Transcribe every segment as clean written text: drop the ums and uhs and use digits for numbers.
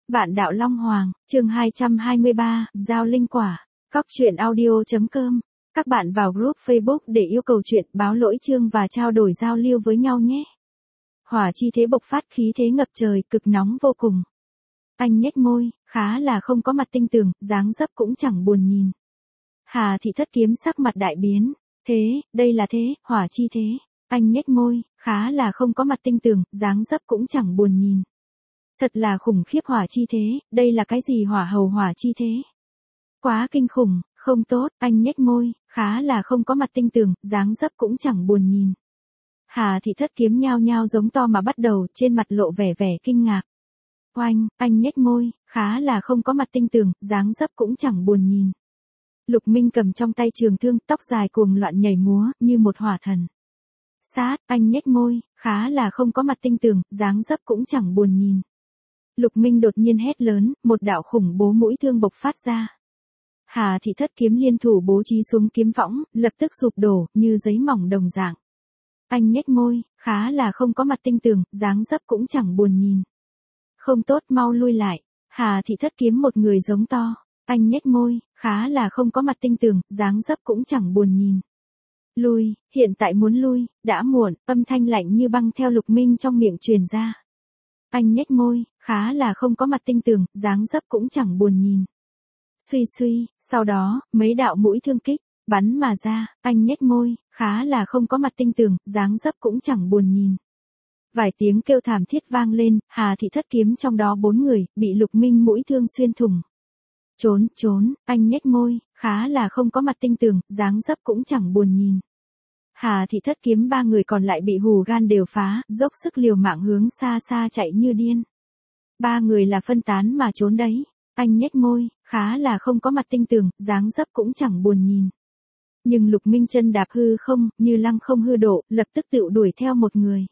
Vạn đạo Long Hoàng, chương 223, Giao Linh Quả, Cóc truyện audio.com. Các bạn vào group Facebook để yêu cầu chuyện, báo lỗi chương và trao đổi giao lưu với nhau nhé. Hỏa chi thế bộc phát, khí thế ngập trời, cực nóng vô cùng. Anh nhếch môi, khá là không có mặt tinh tường, dáng dấp cũng chẳng buồn nhìn. Hà Thị Thất Kiếm sắc mặt đại biến. Thế, đây là thế, hỏa chi thế. Anh nhếch môi, khá là không có mặt tinh tường, dáng dấp cũng chẳng buồn nhìn. Thật là khủng khiếp, hỏa chi thế, đây là cái gì hỏa hầu hỏa chi thế? Quá kinh khủng, không tốt, anh nhếch môi, khá là không có mặt tinh tường, dáng dấp cũng chẳng buồn nhìn. Hà Thị Thất Kiếm nhao nhao giống to mà bắt đầu, trên mặt lộ vẻ kinh ngạc. Oanh, anh nhếch môi, khá là không có mặt tinh tường, dáng dấp cũng chẳng buồn nhìn. Lục Minh cầm trong tay trường thương, tóc dài cuồng loạn nhảy múa, như một hỏa thần. Sát, anh nhếch môi, khá là không có mặt tinh tường, dáng dấp cũng chẳng buồn nhìn. Lục Minh đột nhiên hét lớn, một đạo khủng bố mũi thương bộc phát ra. Hà Thị Thất Kiếm liên thủ bố trí xuống kiếm võng, lập tức sụp đổ, như giấy mỏng đồng dạng. Anh nhếch môi, khá là không có mặt tinh tường, dáng dấp cũng chẳng buồn nhìn. Không tốt, mau lui lại. Hà Thị Thất Kiếm một người giống to. Anh nhếch môi, khá là không có mặt tinh tường, dáng dấp cũng chẳng buồn nhìn. Lui, hiện tại muốn lui, đã muộn, âm thanh lạnh như băng theo Lục Minh trong miệng truyền ra. Anh nhếch môi, khá là không có mặt tinh tường, dáng dấp cũng chẳng buồn nhìn. Suy suy, sau đó, mấy đạo mũi thương kích, bắn mà ra, anh nhếch môi, khá là không có mặt tinh tường, dáng dấp cũng chẳng buồn nhìn. Vài tiếng kêu thảm thiết vang lên, Hà Thị Thất Kiếm trong đó 4 người, bị Lục Minh mũi thương xuyên thủng. Trốn, trốn, anh nhếch môi, khá là không có mặt tinh tường, dáng dấp cũng chẳng buồn nhìn. Hà Thị Thất Kiếm 3 người còn lại bị hù gan đều phá, dốc sức liều mạng hướng xa xa chạy như điên. 3 người là phân tán mà trốn đấy. Anh nhếch môi, khá là không có mặt tinh tường, dáng dấp cũng chẳng buồn nhìn. Nhưng Lục Minh chân đạp hư không, như lăng không hư độ, lập tức tựu đuổi theo một người.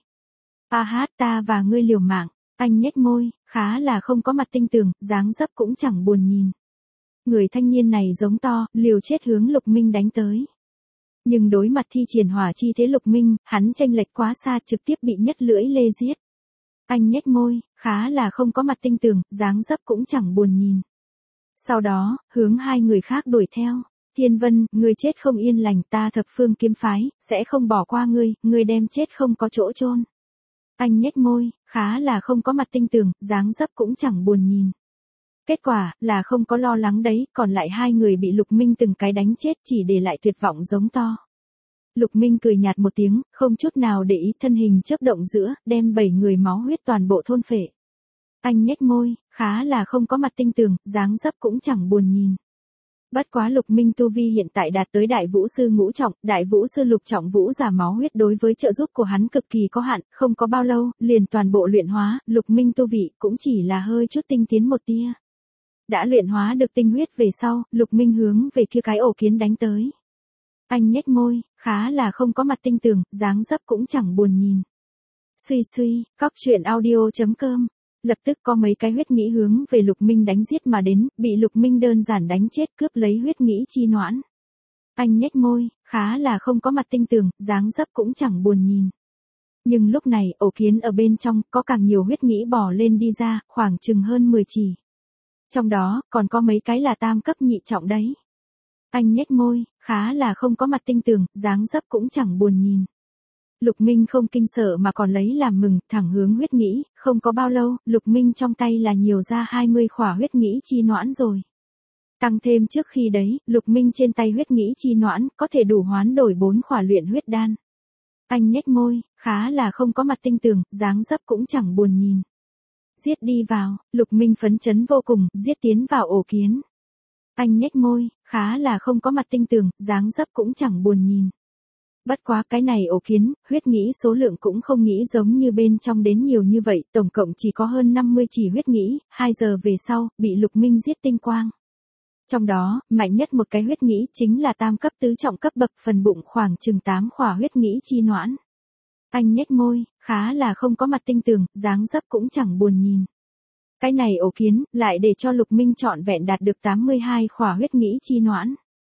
A hát, ta và ngươi liều mạng. Anh nhếch môi, khá là không có mặt tinh tường, dáng dấp cũng chẳng buồn nhìn. Người thanh niên này giống to, liều chết hướng Lục Minh đánh tới. Nhưng đối mặt thi triển hỏa chi thế Lục Minh, hắn chênh lệch quá xa, trực tiếp bị nhất lưỡi lê giết. Anh nhếch môi, khá là không có mặt tinh tường, dáng dấp cũng chẳng buồn nhìn. Sau đó, hướng 2 người khác đuổi theo. Thiên Vân, ngươi chết không yên lành, ta Thập Phương Kiếm Phái, sẽ không bỏ qua ngươi đem chết không có chỗ chôn. Anh nhếch môi, khá là không có mặt tinh tường, dáng dấp cũng chẳng buồn nhìn. Kết quả, là không có lo lắng đấy, còn lại 2 người bị Lục Minh từng cái đánh chết chỉ để lại tuyệt vọng giống to. Lục Minh cười nhạt một tiếng, không chút nào để ý, thân hình chớp động giữa, đem 7 người máu huyết toàn bộ thôn phệ. Anh nhếch môi, khá là không có mặt tinh tường, dáng dấp cũng chẳng buồn nhìn. Bất quá Lục Minh tu vi hiện tại đạt tới Đại Vũ Sư ngũ trọng, Đại Vũ Sư lục trọng vũ giả máu huyết đối với trợ giúp của hắn cực kỳ có hạn, không có bao lâu, liền toàn bộ luyện hóa, Lục Minh tu vị cũng chỉ là hơi chút tinh tiến một tia. Đã luyện hóa được tinh huyết về sau, Lục Minh hướng về kia cái ổ kiến đánh tới. Anh nhếch môi, khá là không có mặt tinh tường, dáng dấp cũng chẳng buồn nhìn. Suy suy, Cóc truyện audio.com. Lập tức có mấy cái huyết nghĩ hướng về Lục Minh đánh giết mà đến, bị Lục Minh đơn giản đánh chết, cướp lấy huyết nghĩ chi noãn. Anh nhếch môi, khá là không có mặt tinh tường, dáng dấp cũng chẳng buồn nhìn. Nhưng lúc này, ổ kiến ở bên trong, có càng nhiều huyết nghĩ bò lên đi ra, khoảng chừng hơn 10 chỉ. Trong đó, còn có mấy cái là tam cấp nhị trọng đấy. Anh nhếch môi, khá là không có mặt tinh tường, dáng dấp cũng chẳng buồn nhìn. Lục Minh không kinh sợ mà còn lấy làm mừng, thẳng hướng huyết nghĩ, không có bao lâu, Lục Minh trong tay là nhiều ra 20 khỏa huyết nghĩ chi noãn rồi. Tăng thêm trước khi đấy, Lục Minh trên tay huyết nghĩ chi noãn, có thể đủ hoán đổi 4 khỏa luyện huyết đan. Anh nhếch môi, khá là không có mặt tinh tường, dáng dấp cũng chẳng buồn nhìn. Giết đi vào, Lục Minh phấn chấn vô cùng, giết tiến vào ổ kiến. Anh nhếch môi, khá là không có mặt tinh tường, dáng dấp cũng chẳng buồn nhìn. Bất quá cái này ổ kiến, huyết nghĩ số lượng cũng không nghĩ giống như bên trong đến nhiều như vậy, tổng cộng chỉ có hơn 50 chỉ huyết nghĩ, 2 giờ về sau, bị Lục Minh giết tinh quang. Trong đó, mạnh nhất một cái huyết nghĩ chính là tam cấp tứ trọng cấp bậc, phần bụng khoảng chừng 8 khỏa huyết nghĩ chi noãn. Anh nhếch môi, khá là không có mặt tinh tường, dáng dấp cũng chẳng buồn nhìn. Cái này ổ kiến, lại để cho Lục Minh trọn vẹn đạt được 82 khỏa huyết nghĩ chi noãn.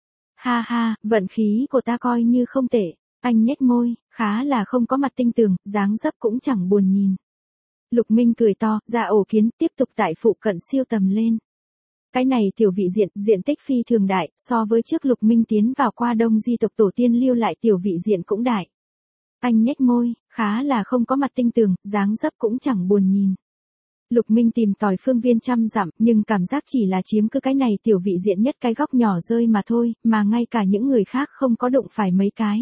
Ha ha, vận khí của ta coi như không tệ. Anh nhếch môi, khá là không có mặt tinh tường, dáng dấp cũng chẳng buồn nhìn. Lục Minh cười to, ra ổ kiến, tiếp tục tại phụ cận siêu tầm lên. Cái này tiểu vị diện tích phi thường đại, so với trước Lục Minh tiến vào qua đông di tộc tổ tiên lưu lại tiểu vị diện cũng đại. Anh nhếch môi, khá là không có mặt tinh tường, dáng dấp cũng chẳng buồn nhìn. Lục Minh tìm tòi phương viên trăm dặm, nhưng cảm giác chỉ là chiếm cứ cái này tiểu vị diện nhất cái góc nhỏ rơi mà thôi, mà ngay cả những người khác không có đụng phải mấy cái.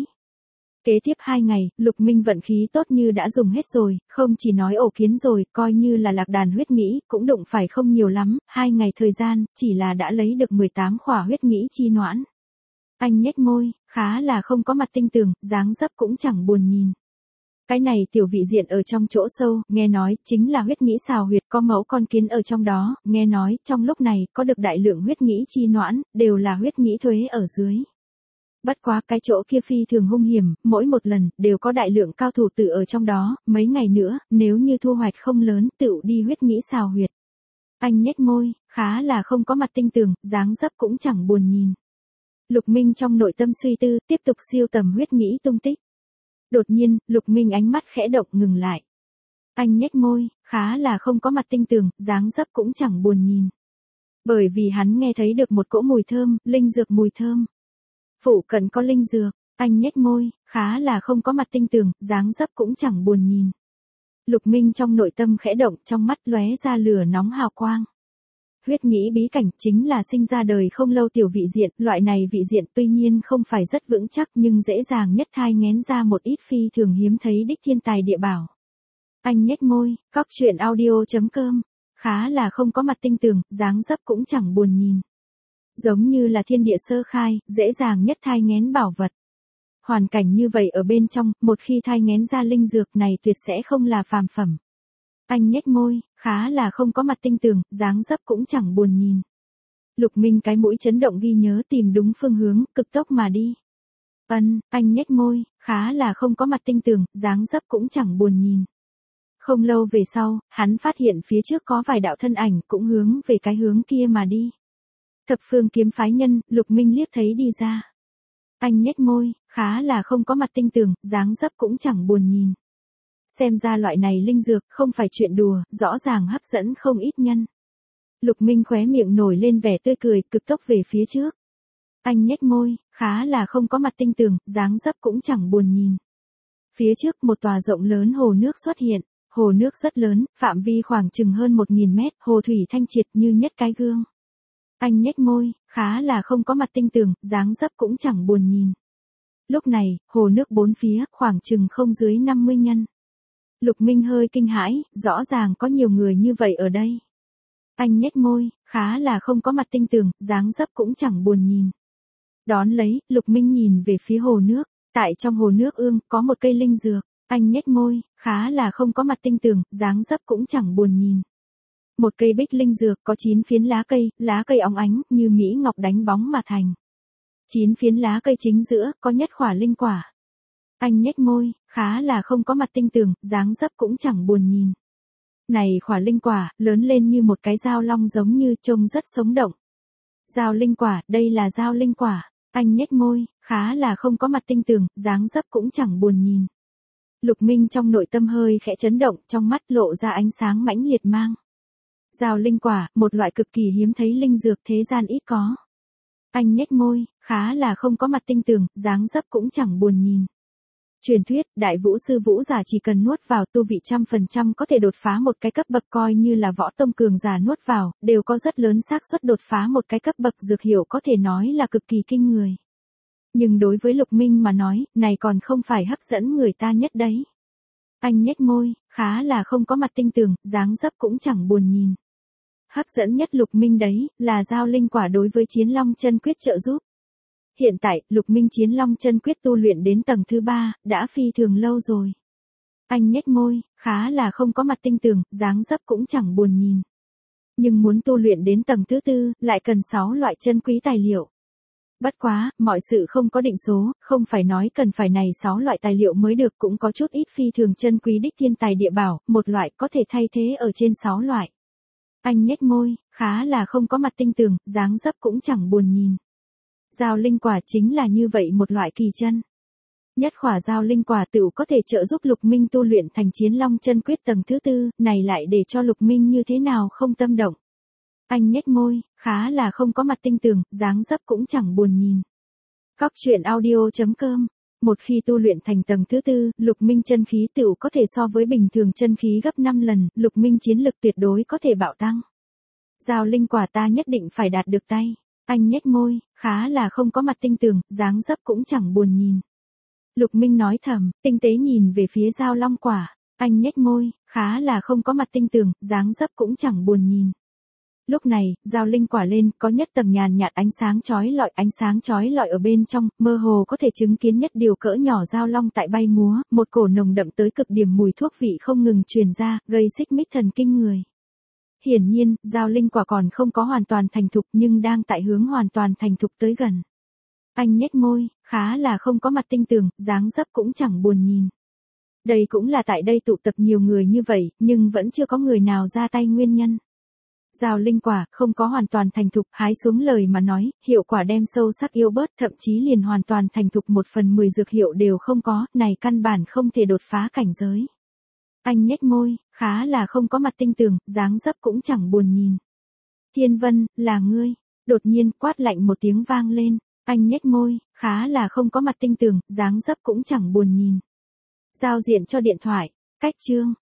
Kế tiếp 2 ngày, Lục Minh vận khí tốt như đã dùng hết rồi, không chỉ nói ổ kiến rồi, coi như là lạc đàn huyết nghĩ, cũng đụng phải không nhiều lắm, 2 ngày thời gian, chỉ là đã lấy được 18 khỏa huyết nghĩ chi noãn. Anh nhếch môi, khá là không có mặt tinh tường, dáng dấp cũng chẳng buồn nhìn. Cái này tiểu vị diện ở trong chỗ sâu, nghe nói, chính là huyết nghĩ xào huyệt, có mẫu con kiến ở trong đó, nghe nói, trong lúc này, có được đại lượng huyết nghĩ chi noãn, đều là huyết nghĩ thuế ở dưới. Bất quá cái chỗ kia phi thường hung hiểm, mỗi một lần, đều có đại lượng cao thủ tử ở trong đó, mấy ngày nữa, nếu như thu hoạch không lớn, tựu đi huyết nghĩ xào huyệt. Anh nhếch môi, khá là không có mặt tinh tường, dáng dấp cũng chẳng buồn nhìn. Lục Minh trong nội tâm suy tư, tiếp tục siêu tầm huyết nghĩ tung tích. Đột nhiên, Lục Minh ánh mắt khẽ động ngừng lại. Anh nhếch môi, khá là không có mặt tinh tường, dáng dấp cũng chẳng buồn nhìn. Bởi vì hắn nghe thấy được một cỗ mùi thơm, linh dược mùi thơm. Phụ cận có linh dược, anh nhếch môi, khá là không có mặt tinh tường, dáng dấp cũng chẳng buồn nhìn. Lục Minh trong nội tâm khẽ động, trong mắt lóe ra lửa nóng hào quang. Huyết nghĩ bí cảnh chính là sinh ra đời không lâu tiểu vị diện, loại này vị diện tuy nhiên không phải rất vững chắc nhưng dễ dàng nhất thai nghén ra một ít phi thường hiếm thấy đích thiên tài địa bảo. Anh nhếch môi, cóc truyện audio.com, khá là không có mặt tinh tường, dáng dấp cũng chẳng buồn nhìn. Giống như là thiên địa sơ khai, dễ dàng nhất thai nghén bảo vật. Hoàn cảnh như vậy ở bên trong, một khi thai nghén ra linh dược này tuyệt sẽ không là phàm phẩm. Anh nhếch môi, khá là không có mặt tinh tường, dáng dấp cũng chẳng buồn nhìn. Lục Minh cái mũi chấn động ghi nhớ tìm đúng phương hướng, cực tốc mà đi. Anh nhếch môi, khá là không có mặt tinh tường, dáng dấp cũng chẳng buồn nhìn. Không lâu về sau, hắn phát hiện phía trước có vài đạo thân ảnh cũng hướng về cái hướng kia mà đi. Thập phương kiếm phái nhân, Lục Minh liếc thấy đi ra. Anh nhếch môi, khá là không có mặt tinh tường, dáng dấp cũng chẳng buồn nhìn. Xem ra loại này linh dược không phải chuyện đùa, rõ ràng hấp dẫn không ít nhân. Lục Minh khóe miệng nổi lên vẻ tươi cười, cực tốc về phía trước. Anh nhếch môi, khá là không có mặt tinh tường, dáng dấp cũng chẳng buồn nhìn. Phía trước một tòa rộng lớn hồ nước xuất hiện, hồ nước rất lớn, phạm vi khoảng chừng hơn 1000 mét, hồ thủy thanh triệt như nhất cái gương. Anh nhếch môi, khá là không có mặt tinh tường, dáng dấp cũng chẳng buồn nhìn. Lúc này, hồ nước bốn phía, khoảng chừng không dưới 50 nhân. Lục Minh hơi kinh hãi, rõ ràng có nhiều người như vậy ở đây. Anh nhếch môi, khá là không có mặt tinh tường, dáng dấp cũng chẳng buồn nhìn. Đón lấy, Lục Minh nhìn về phía hồ nước, tại trong hồ nước ương, có một cây linh dược. Anh nhếch môi, khá là không có mặt tinh tường, dáng dấp cũng chẳng buồn nhìn. Một cây bích linh dược có 9 phiến lá cây óng ánh, như mỹ ngọc đánh bóng mà thành. 9 phiến lá cây chính giữa, có nhất khỏa linh quả. Anh nhếch môi, khá là không có mặt tinh tường, dáng dấp cũng chẳng buồn nhìn. Này khỏa linh quả, lớn lên như một cái dao long giống như trông rất sống động. Dao linh quả, đây là dao linh quả. Anh nhếch môi, khá là không có mặt tinh tường, dáng dấp cũng chẳng buồn nhìn. Lục Minh trong nội tâm hơi khẽ chấn động, trong mắt lộ ra ánh sáng mãnh liệt mang. Dao linh quả, một loại cực kỳ hiếm thấy linh dược thế gian ít có. Anh nhếch môi, khá là không có mặt tinh tường, dáng dấp cũng chẳng buồn nhìn. Truyền thuyết, đại vũ sư vũ giả chỉ cần nuốt vào tu vị 100% có thể đột phá một cái cấp bậc, coi như là võ tông cường giả nuốt vào, đều có rất lớn xác suất đột phá một cái cấp bậc, dược hiệu có thể nói là cực kỳ kinh người. Nhưng đối với Lục Minh mà nói, này còn không phải hấp dẫn người ta nhất đấy. Anh nhếch môi, khá là không có mặt tinh tường, dáng dấp cũng chẳng buồn nhìn. Hấp dẫn nhất Lục Minh đấy, là dao linh quả đối với Chiến Long Chân Quyết trợ giúp. Hiện tại, Lục Minh Chiến Long Chân Quyết tu luyện đến tầng thứ 3, đã phi thường lâu rồi. Anh nhếch môi, khá là không có mặt tinh tường, dáng dấp cũng chẳng buồn nhìn. Nhưng muốn tu luyện đến tầng thứ 4, lại cần 6 loại chân quý tài liệu. Bất quá, mọi sự không có định số, không phải nói cần phải này 6 loại tài liệu mới được, cũng có chút ít phi thường chân quý đích thiên tài địa bảo, một loại có thể thay thế ở trên 6 loại. Anh nhếch môi, khá là không có mặt tinh tường, dáng dấp cũng chẳng buồn nhìn. Dao linh quả chính là như vậy một loại kỳ chân. Nhất khỏa giao linh quả tựu có thể trợ giúp Lục Minh tu luyện thành Chiến Long chân quyết tầng thứ 4, này lại để cho Lục Minh như thế nào không tâm động. Anh nhếch môi, khá là không có mặt tinh tường, dáng dấp cũng chẳng buồn nhìn. Cóc truyện audio.com. Một khi tu luyện thành tầng thứ 4, Lục Minh chân khí tựu có thể so với bình thường chân khí gấp 5 lần, Lục Minh chiến lực tuyệt đối có thể bạo tăng. Giao linh quả ta nhất định phải đạt được tay. Anh nhếch môi, khá là không có mặt tinh tường, dáng dấp cũng chẳng buồn nhìn. Lục Minh nói thầm, tinh tế nhìn về phía giao long quả. Anh nhếch môi, khá là không có mặt tinh tường, dáng dấp cũng chẳng buồn nhìn. Lúc này, giao linh quả lên, có nhất tầng nhàn nhạt ánh sáng chói lọi ở bên trong, mơ hồ có thể chứng kiến nhất điều cỡ nhỏ giao long tại bay múa, một cổ nồng đậm tới cực điểm mùi thuốc vị không ngừng truyền ra, gây xích mích thần kinh người. Hiển nhiên, giao linh quả còn không có hoàn toàn thành thục nhưng đang tại hướng hoàn toàn thành thục tới gần. Anh nhếch môi, khá là không có mặt tinh tường, dáng dấp cũng chẳng buồn nhìn. Đây cũng là tại đây tụ tập nhiều người như vậy, nhưng vẫn chưa có người nào ra tay nguyên nhân. Giao linh quả không có hoàn toàn thành thục, hái xuống lời mà nói, hiệu quả đem sâu sắc yếu bớt, thậm chí liền hoàn toàn thành thục 1/10 dược hiệu đều không có, này căn bản không thể đột phá cảnh giới. Anh nhếch môi, khá là không có mặt tinh tường, dáng dấp cũng chẳng buồn nhìn. Thiên Vân, là ngươi. Đột nhiên, quát lạnh một tiếng vang lên. Anh nhếch môi, khá là không có mặt tinh tường, dáng dấp cũng chẳng buồn nhìn. Giao diện cho điện thoại. Cách chương.